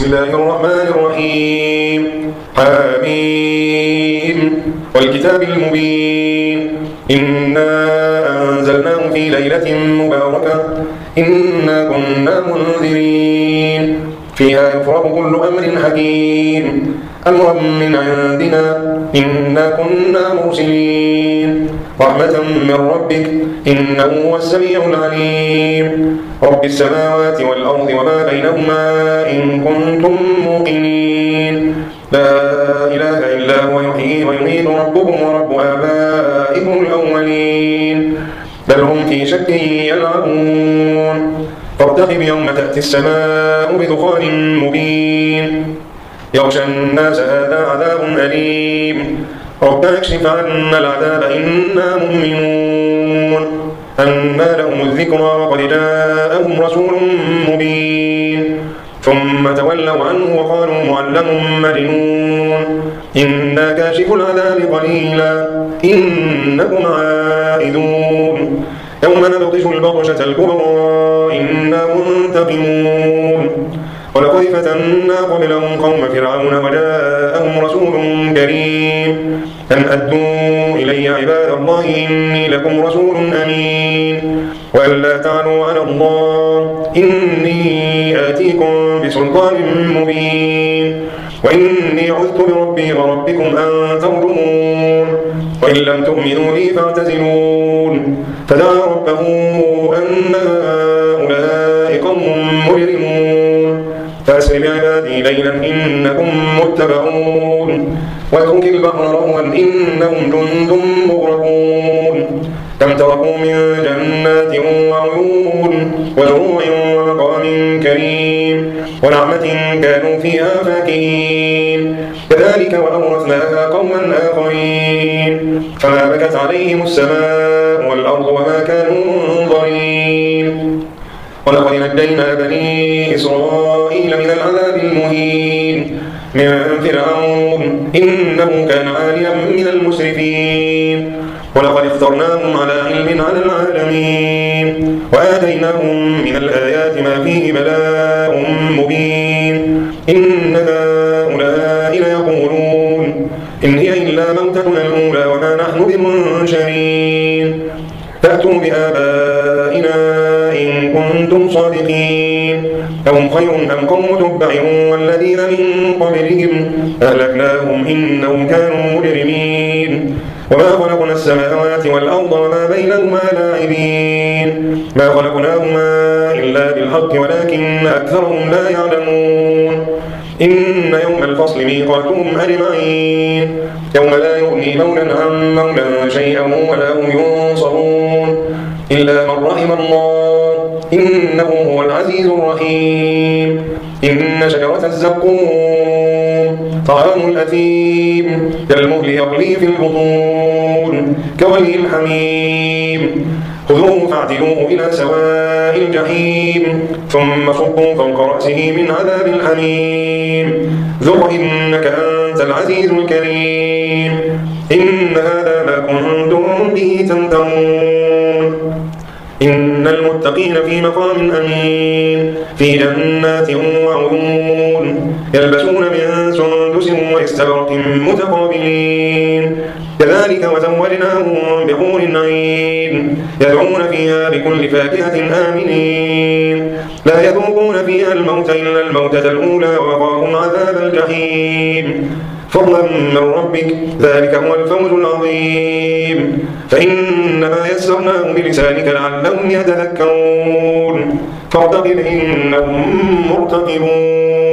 بسم الله الرحمن الرحيم. حميم والكتاب المبين إنا أنزلناه في ليلة مباركة إنا كنا منذرين فيها يفرق كل أمر حكيم أمرا من عندنا إنا كنا مرسلين رحمة من ربك إنه هو السميع العليم رب السماوات والأرض وما بينهما إن كنتم موقنين لا إله إلا هو يحيي ويميت ربكم ورب آبائكم الأولين بل هم في شك يلعبون فارتقب يوم تأتي السماء بدخان مبين يغشى الناس هذا عذاب أليم ربنا اكشف عنا العذاب إنا مؤمنون أنى لهم الذكرى وقد جاءهم رسول مبين ثم تولوا عنه وقالوا معلم مجنون إنا كاشف العذاب قليلا إنكم عائدون يوم نبطش البطشة الكبرى إنا منتقمون ولقد فتنا قبلهم قوم فرعون وجاءهم رسول كريم أن أدوا إلي عباد الله إني لكم رسول أمين وألا تعلوا على الله إني آتيكم بسلطان مبين وإني عذت بربي وربكم أن ترجمون وإن لم تؤمنوا لي فاعتزلون فدعا ربه أن هؤلاء قوم مجرمون فأسر بعبادي ليلا إنكم متبعون واترك البحر رهوا إنهم جند مغرقون كم تركوا من جنات وعيون وزروع ومقام كريم ونعمة كانوا فيها فاكهين كذلك وأورثناها قوما آخرين فما بكت عليهم السماء والأرض وما كانوا منظرين ولقد نجينا بني إسرائيل من العذاب المهين من فرعون إنه كان عاليا من المسرفين ولقد اخترناهم على علم على العالمين وآتيناهم من الآيات ما فيه بلاء مبين إن هؤلاء ليقولون إن هي إلا موتتنا الأولى وما نحن بمنشرين فأتوا بآبائنا إن كنتم صادقين أهم خير أم قوم تبع والذين من قبلهم أهلكناهم إنهم كانوا مجرمين وما خلقنا السماوات والأرض وما بينهما لاعبين ما خلقناهما إلا بالحق ولكن أكثرهم لا يعلمون إن يوم الفصل ميقاتهم أجمعين يوم لا يغني مولى عن مولى شيئا ولا هم ينصرون إلا من رحم الله إنه هو العزيز الرحيم إن شجرة الزقوم طعام الأثيم كالمهل يغلي في البطون كغلي الحميم خذوه فاعتلوه إلى سواء الجحيم ثم صبوا فوق رأسه من عذاب الحميم ذق إنك أنت العزيز الكريم إن هذا ما كنتم به تمترون إن المتقين في مقام أمين في جنات وعيون يلبسون من سندس واستبرق متقابلين كذلك وزوجناهم بحور عين يدعون فيها بكل فاكهة آمنين لا يذوقون فيها الموت إلا الموتة الأولى ووقاهم عذاب الجحيم فضلا من ربك ذلك هو الفوز العظيم فإنما يسرناه بلسانك لعلهم يتذكرون فارتقب إنهم مرتقبون